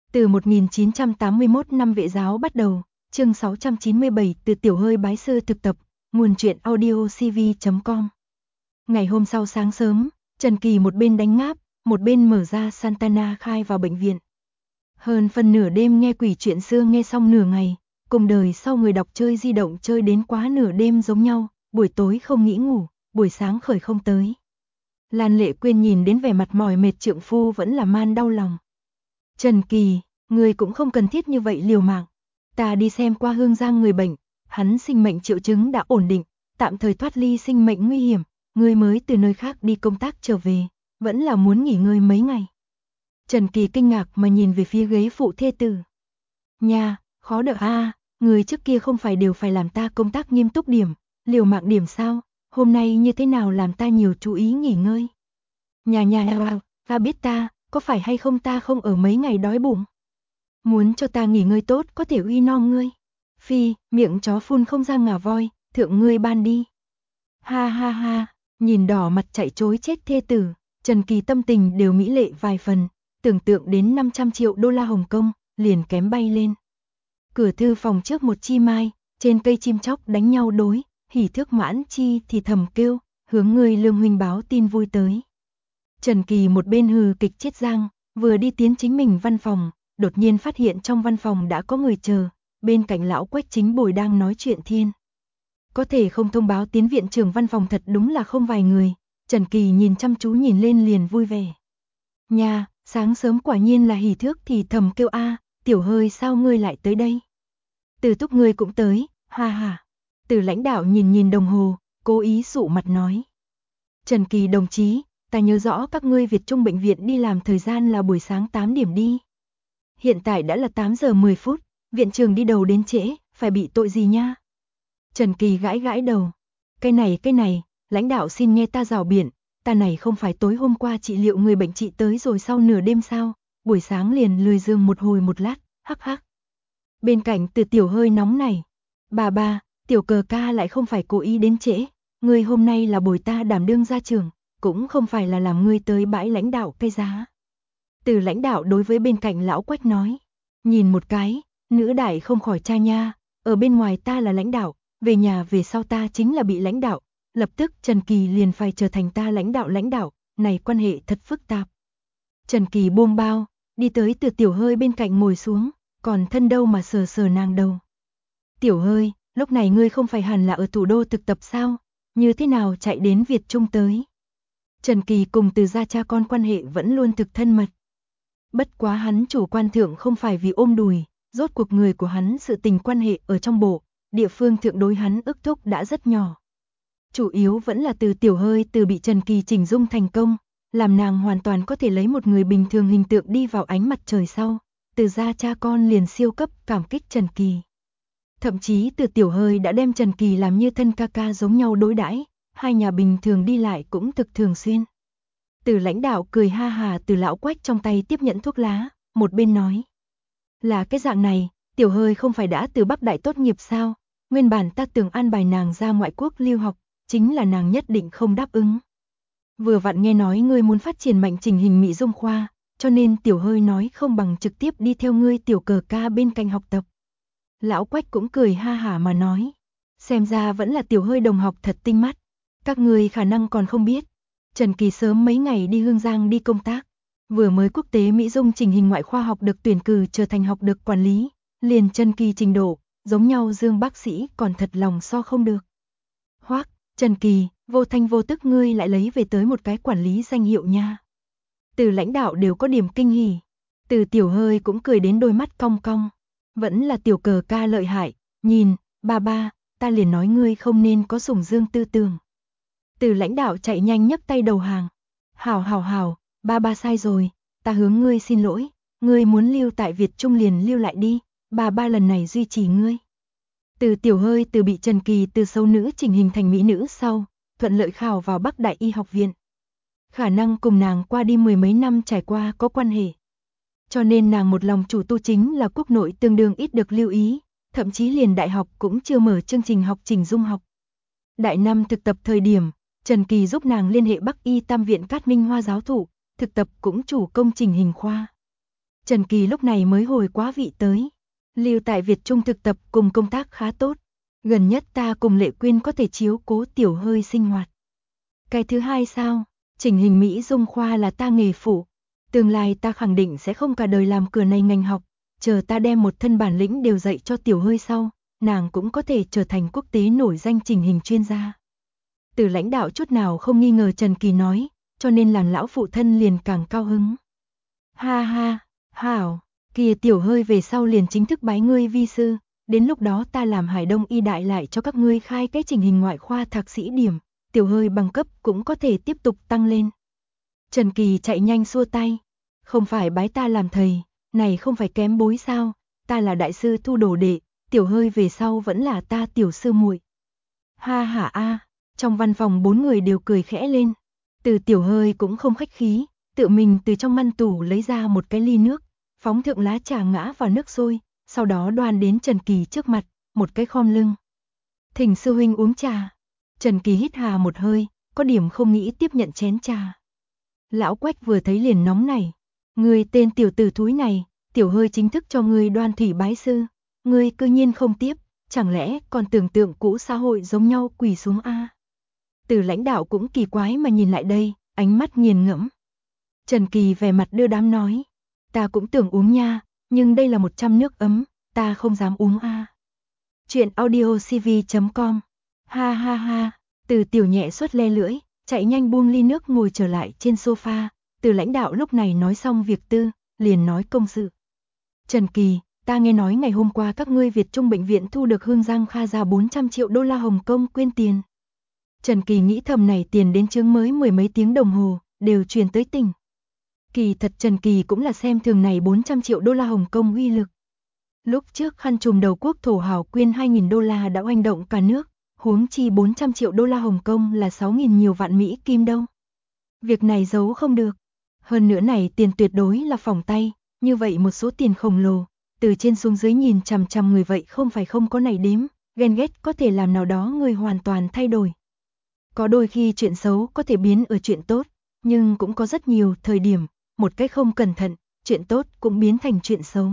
Từ 1981 năm Vệ giáo bắt đầu, chương 697 từ Tiểu Hơi bái sư thực tập, nguồn truyện audio cv.com. Ngày hôm sau sáng sớm, Trần Kỳ một bên đánh ngáp, một bên mở ra Santana khai vào bệnh viện. Hơn phân nửa đêm nghe quỷ chuyện xưa nghe xong nửa ngày, cùng đời sau người đọc chơi di động chơi đến quá nửa đêm giống nhau, buổi tối không nghĩ ngủ, buổi sáng khởi không tới. Lan Lệ Quyên nhìn đến vẻ mặt mỏi mệt trượng phu vẫn là man đau lòng. Trần Kỳ, người cũng không cần thiết như vậy liều mạng. Ta đi xem qua Hương Giang người bệnh, hắn sinh mệnh triệu chứng đã ổn định, tạm thời thoát ly sinh mệnh nguy hiểm, người mới từ nơi khác đi công tác trở về, vẫn là muốn nghỉ ngơi mấy ngày. Trần Kỳ kinh ngạc mà nhìn về phía ghế phụ thê tử. Nha, khó đỡ a, người trước kia không phải đều phải làm ta công tác nghiêm túc điểm, liều mạng điểm sao, hôm nay như thế nào làm ta nhiều chú ý nghỉ ngơi. Nhà, ta biết ta, có phải hay không ta không ở mấy ngày đói bụng. Muốn cho ta nghỉ ngơi tốt có thể uy no ngươi. Phi, miệng chó phun không ra ngà voi, thượng ngươi ban đi. Ha, nhìn đỏ mặt chạy trối chết thê tử, Trần Kỳ tâm tình đều mỹ lệ vài phần, tưởng tượng đến 500 triệu đô la Hồng Kông, liền kém bay lên. Cửa thư phòng trước một chi mai, trên cây chim chóc đánh nhau đối, hỉ thước mãn chi thì thầm kêu, hướng người Lương huynh báo tin vui tới. Trần Kỳ một bên hừ kịch chết giang, vừa đi tiến chính mình văn phòng, đột nhiên phát hiện trong văn phòng đã có người chờ, bên cạnh lão Quách chính bồi đang nói chuyện thiên. Có thể không thông báo tiến viện trưởng văn phòng thật đúng là không vài người, Trần Kỳ nhìn chăm chú nhìn lên liền vui vẻ. Nha, sáng sớm quả nhiên là hỉ thước thì thầm kêu a, Tiểu Hơi sao ngươi lại tới đây? Từ Túc ngươi cũng tới, ha. Từ lãnh đạo nhìn đồng hồ, cố ý sụ mặt nói. Trần Kỳ đồng chí, ta nhớ rõ các ngươi Việt Trung bệnh viện đi làm thời gian là buổi sáng 8 điểm đi. Hiện tại đã là 8 giờ 10 phút, viện trưởng đi đầu đến trễ, phải bị tội gì nha? Trần Kỳ gãi đầu. Cái này, lãnh đạo xin nghe ta rào biện, ta này không phải tối hôm qua trị liệu người bệnh trị tới rồi sau nửa đêm sao, buổi sáng liền lười giường một hồi một lát, hắc. Bên cạnh Từ Tiểu Hơi nóng này. Bà, Tiểu Cờ ca lại không phải cố ý đến trễ, ngươi hôm nay là bồi ta đảm đương gia trưởng, cũng không phải là làm ngươi tới bãi lãnh đạo cây giá. Từ lãnh đạo đối với bên cạnh lão Quách nói, nhìn một cái, nữ đại không khỏi cha nha, ở bên ngoài ta là lãnh đạo, về nhà về sau ta chính là bị lãnh đạo, lập tức Trần Kỳ liền phải trở thành ta lãnh đạo, này quan hệ thật phức tạp. Trần Kỳ buông bao, đi tới Từ Tiểu Hơi bên cạnh ngồi xuống, còn thân đâu mà sờ nàng đầu. Tiểu Hơi, lúc này ngươi không phải hẳn là ở thủ đô thực tập sao, như thế nào chạy đến Việt Trung tới? Trần Kỳ cùng Từ gia cha con quan hệ vẫn luôn thực thân mật. Bất quá hắn chủ quan thượng không phải vì ôm đùi, rốt cuộc người của hắn sự tình quan hệ ở trong bộ, địa phương thượng đối hắn ức thúc đã rất nhỏ. Chủ yếu vẫn là Từ Tiểu Hơi từ bị Trần Kỳ chỉnh dung thành công, làm nàng hoàn toàn có thể lấy một người bình thường hình tượng đi vào ánh mặt trời sau, Từ gia cha con liền siêu cấp cảm kích Trần Kỳ. Thậm chí Từ Tiểu Hơi đã đem Trần Kỳ làm như thân ca ca giống nhau đối đãi, hai nhà bình thường đi lại cũng thực thường xuyên. Từ lãnh đạo cười ha hà từ lão Quách trong tay tiếp nhận thuốc lá, một bên nói. Là cái dạng này, Tiểu Hơi không phải đã từ Bắc Đại tốt nghiệp sao, nguyên bản ta tưởng an bài nàng ra ngoại quốc lưu học, chính là nàng nhất định không đáp ứng. Vừa vặn nghe nói ngươi muốn phát triển mạnh trình hình mỹ dung khoa, cho nên Tiểu Hơi nói không bằng trực tiếp đi theo ngươi Tiểu Cờ ca bên cạnh học tập. Lão Quách cũng cười ha hả mà nói, xem ra vẫn là Tiểu Hơi đồng học thật tinh mắt, các ngươi khả năng còn không biết. Trần Kỳ sớm mấy ngày đi Hương Giang đi công tác, vừa mới quốc tế Mỹ dung trình hình ngoại khoa học được tuyển cử trở thành học được quản lý, liền Trần Kỳ trình độ, giống nhau Dương bác sĩ còn thật lòng so không được. Hoắc, Trần Kỳ, vô thanh vô tức ngươi lại lấy về tới một cái quản lý danh hiệu nha. Từ lãnh đạo đều có điểm kinh hỉ, Từ Tiểu Hơi cũng cười đến đôi mắt cong cong, vẫn là Tiểu Cờ ca lợi hại, nhìn, ba, ta liền nói ngươi không nên có sủng dương tư tưởng. Từ lãnh đạo chạy nhanh nhấc tay đầu hàng. Hảo, ba sai rồi, ta hướng ngươi xin lỗi, ngươi muốn lưu tại Việt Trung liền lưu lại đi, ba lần này duy trì ngươi. Từ Tiểu Hơi từ bị Trần Kỳ từ xấu nữ chỉnh hình thành mỹ nữ sau, thuận lợi khảo vào Bắc Đại Y học viện. Khả năng cùng nàng qua đi mười mấy năm trải qua có quan hệ. Cho nên nàng một lòng chủ tu chính là quốc nội tương đương ít được lưu ý, thậm chí liền đại học cũng chưa mở chương trình học chỉnh dung học. Đại năm thực tập thời điểm, Trần Kỳ giúp nàng liên hệ Bắc Y Tam viện Cát Minh Hoa giáo thụ, thực tập cũng chủ công trình hình khoa. Trần Kỳ lúc này mới hồi quá vị tới. Lưu tại Việt Trung thực tập cùng công tác khá tốt. Gần nhất ta cùng Lệ Quyên có thể chiếu cố Tiểu Hơi sinh hoạt. Cái thứ hai sao? Chỉnh hình Mỹ Dung khoa là ta nghề phụ. Tương lai ta khẳng định sẽ không cả đời làm cửa này ngành học. Chờ ta đem một thân bản lĩnh đều dạy cho Tiểu Hơi sau, nàng cũng có thể trở thành quốc tế nổi danh chỉnh hình chuyên gia. Từ lãnh đạo chút nào không nghi ngờ Trần Kỳ nói, cho nên làm lão phụ thân liền càng cao hứng. Ha ha, hảo, kìa Tiểu Hơi về sau liền chính thức bái ngươi vi sư, đến lúc đó ta làm Hải Đông Y Đại lại cho các ngươi khai cái chỉnh hình ngoại khoa thạc sĩ điểm, Tiểu Hơi bằng cấp cũng có thể tiếp tục tăng lên. Trần Kỳ chạy nhanh xua tay, không phải bái ta làm thầy, này không phải kém bối sao, ta là đại sư thu đồ đệ, Tiểu Hơi về sau vẫn là ta tiểu sư muội. Ha ha a, trong văn phòng 4 người đều cười khẽ lên. Từ Tiểu Hơi cũng không khách khí, tự mình từ trong ngăn tủ lấy ra một cái ly nước, phóng thượng lá trà ngã vào nước sôi, sau đó đoan đến Trần Kỳ trước mặt, một cái khom lưng. Thỉnh sư huynh uống trà. Trần Kỳ hít hà một hơi, có điểm không nghĩ tiếp nhận chén trà. Lão Quách vừa thấy liền nóng nảy. Ngươi tên tiểu tử thúi này, Tiểu Hơi chính thức cho ngươi đoan thủy bái sư. Ngươi cư nhiên không tiếp, chẳng lẽ còn tưởng tượng cũ xã hội giống nhau quỳ xuống a? Từ lãnh đạo cũng kỳ quái mà nhìn lại đây, ánh mắt nghiền ngẫm. Trần Kỳ vẻ mặt đưa đám nói. Ta cũng tưởng uống nha, nhưng đây là 100 nước ấm, ta không dám uống a. Chuyện audiocv.com. Ha ha ha, Từ Tiểu nhẹ suốt le lưỡi, chạy nhanh buông ly nước ngồi trở lại trên sofa. Từ lãnh đạo lúc này nói xong việc tư, liền nói công sự. Trần Kỳ, ta nghe nói ngày hôm qua các ngươi Việt Trung bệnh viện thu được Hương Giang Kha ra 400 triệu đô la Hồng Kông quyên tiền. Trần Kỳ nghĩ thầm này tiền đến chướng mới 10 mấy tiếng đồng hồ, đều truyền tới tỉnh. Kỳ thật Trần Kỳ cũng là xem thường này 400 triệu đô la Hồng Kông uy lực. Lúc trước khăn trùm đầu quốc thổ hào quyên 2.000 đô la đã oanh động cả nước, huống chi 400 triệu đô la Hồng Kông là 6.000 nhiều vạn Mỹ kim đâu. Việc này giấu không được. Hơn nữa này tiền tuyệt đối là phỏng tay, như vậy một số tiền khổng lồ, từ trên xuống dưới nhìn chằm chằm người vậy không phải không có này đếm, ghen ghét có thể làm nào đó người hoàn toàn thay đổi. Có đôi khi chuyện xấu có thể biến ở chuyện tốt, nhưng cũng có rất nhiều thời điểm, một cách không cẩn thận, chuyện tốt cũng biến thành chuyện xấu.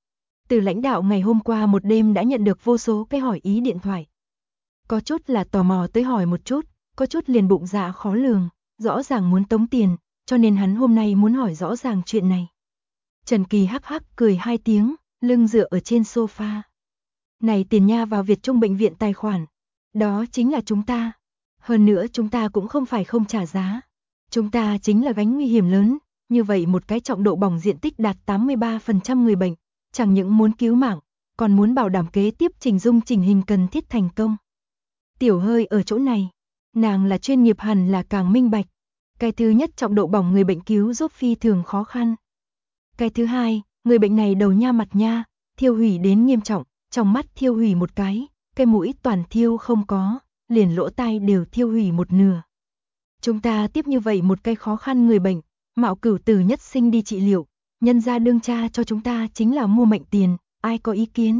Từ lãnh đạo ngày hôm qua một đêm đã nhận được vô số cái hỏi ý điện thoại. Có chút là tò mò tới hỏi một chút, có chút liền bụng dạ khó lường, rõ ràng muốn tống tiền, cho nên hắn hôm nay muốn hỏi rõ ràng chuyện này. Trần Kỳ hắc hắc cười 2 tiếng, lưng dựa ở trên sofa. Này tiền nha vào Việt Trung bệnh viện tài khoản, đó chính là chúng ta. Hơn nữa chúng ta cũng không phải không trả giá. Chúng ta chính là gánh nguy hiểm lớn, như vậy một cái trọng độ bỏng diện tích đạt 83% người bệnh, chẳng những muốn cứu mạng, còn muốn bảo đảm kế tiếp chỉnh dung chỉnh hình cần thiết thành công. Tiểu Hơi ở chỗ này, nàng là chuyên nghiệp hẳn là càng minh bạch. Cái thứ nhất trọng độ bỏng người bệnh cứu giúp phi thường khó khăn. Cái thứ hai, người bệnh này đầu nha mặt nha, thiêu hủy đến nghiêm trọng, trong mắt thiêu hủy một cái mũi toàn thiêu không có, liền lỗ tai đều thiêu hủy một nửa. Chúng ta tiếp như vậy một cái khó khăn người bệnh, mạo cửu tử nhất sinh đi trị liệu, nhân gia đương cha cho chúng ta chính là mua mệnh tiền, ai có ý kiến?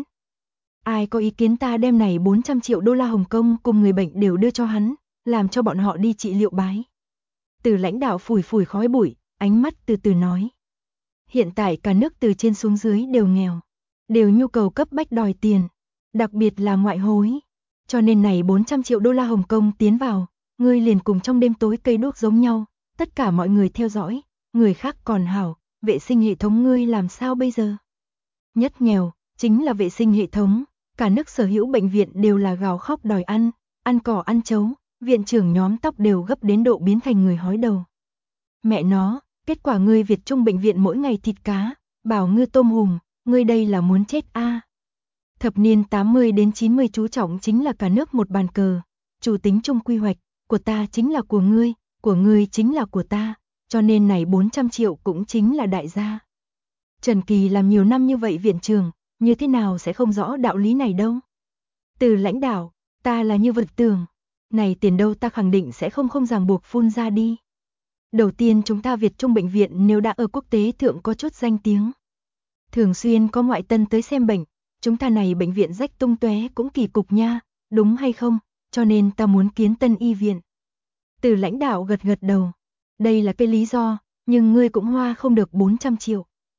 Ai có ý kiến ta đem này 400 triệu đô la Hồng Kông cùng người bệnh đều đưa cho hắn, làm cho bọn họ đi trị liệu bái. Từ lãnh đạo phủi phủi khói bụi, ánh mắt từ từ nói. Hiện tại cả nước từ trên xuống dưới đều nghèo, đều nhu cầu cấp bách đòi tiền, đặc biệt là ngoại hối. Cho nên này 400 triệu đô la Hồng Kông tiến vào, ngươi liền cùng trong đêm tối cây đuốc giống nhau, tất cả mọi người theo dõi, người khác còn hảo, vệ sinh hệ thống ngươi làm sao bây giờ? Nhất nghèo, chính là vệ sinh hệ thống, cả nước sở hữu bệnh viện đều là gào khóc đòi ăn cỏ ăn chấu, viện trưởng nhóm tóc đều gấp đến độ biến thành người hói đầu. Mẹ nó, kết quả ngươi Việt Trung bệnh viện mỗi ngày thịt cá, bảo ngư tôm hùm, ngươi đây là muốn chết a. Thập niên 80 đến 90 chú trọng chính là cả nước một bàn cờ, chủ tính chung quy hoạch, của ta chính là của ngươi chính là của ta, cho nên này 400 triệu cũng chính là đại gia. Trần Kỳ làm nhiều năm như vậy viện trưởng, như thế nào sẽ không rõ đạo lý này đâu. Từ lãnh đạo, ta là như vật tưởng, này tiền đâu ta khẳng định sẽ không ràng buộc phun ra đi. Đầu tiên chúng ta Việt Trung bệnh viện nếu đã ở quốc tế thượng có chút danh tiếng, thường xuyên có ngoại tân tới xem bệnh, chúng ta này bệnh viện rách tung tóe cũng kỳ cục nha, đúng hay không, cho nên ta muốn kiến tân y viện. Từ lãnh đạo gật gật đầu, đây là cái lý do, nhưng ngươi cũng hoa không được 400 triệu.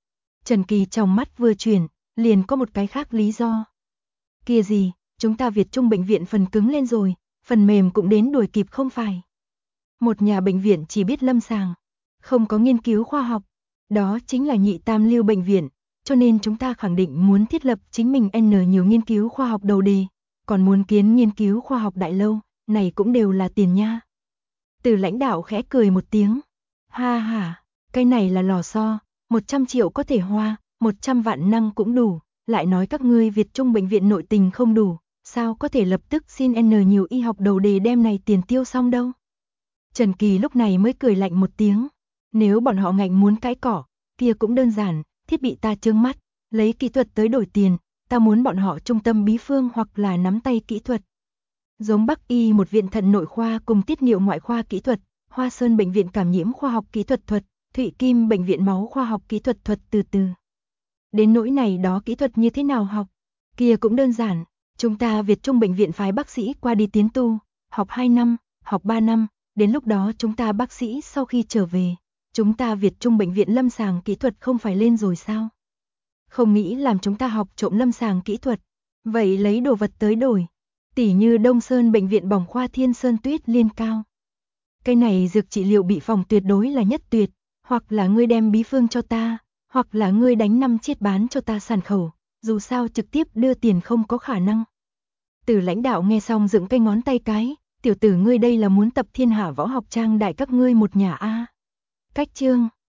Trần Kỳ trong mắt vừa chuyển, liền có một cái khác lý do. Kia gì, chúng ta Việt Trung bệnh viện phần cứng lên rồi, phần mềm cũng đến đuổi kịp không phải. Một nhà bệnh viện chỉ biết lâm sàng, không có nghiên cứu khoa học, đó chính là nhị tam lưu bệnh viện, cho nên chúng ta khẳng định muốn thiết lập chính mình nhiều nghiên cứu khoa học đầu đề, còn muốn kiến nghiên cứu khoa học đại lâu, này cũng đều là tiền nha. Từ lãnh đạo khẽ cười một tiếng, ha ha, cái này là lò xo, 100 triệu có thể hoa, 100 vạn năng cũng đủ, lại nói các ngươi Việt Trung bệnh viện nội tình không đủ, sao có thể lập tức xin nhiều y học đầu đề đem này tiền tiêu xong đâu. Trần Kỳ lúc này mới cười lạnh một tiếng, nếu bọn họ ngạnh muốn cãi cỏ, kia cũng đơn giản, thiết bị ta chướng mắt, lấy kỹ thuật tới đổi tiền, ta muốn bọn họ trung tâm bí phương hoặc là nắm tay kỹ thuật. Giống Bắc Y một viện thận nội khoa cùng tiết niệu ngoại khoa kỹ thuật, Hoa Sơn bệnh viện cảm nhiễm khoa học kỹ thuật, Thụy Kim bệnh viện máu khoa học kỹ thuật từ từ. Đến nỗi này đó kỹ thuật như thế nào học, kia cũng đơn giản, chúng ta Việt Trung bệnh viện phái bác sĩ qua đi tiến tu, học 2 năm, học 3 năm, đến lúc đó chúng ta bác sĩ sau khi trở về, chúng ta Việt Trung bệnh viện lâm sàng kỹ thuật không phải lên rồi sao? Không nghĩ làm chúng ta học trộm lâm sàng kỹ thuật, vậy lấy đồ vật tới đổi, tỉ như Đông Sơn bệnh viện bỏng khoa Thiên Sơn Tuyết Liên Cao. Cái này dược trị liệu bị phòng tuyệt đối là nhất tuyệt, hoặc là ngươi đem bí phương cho ta, hoặc là ngươi đánh 5 chiết bán cho ta sản khẩu, dù sao trực tiếp đưa tiền không có khả năng. Từ lãnh đạo nghe xong dựng cái ngón tay cái, tiểu tử ngươi đây là muốn tập thiên hạ võ học trang đại các ngươi một nhà a. Cách chương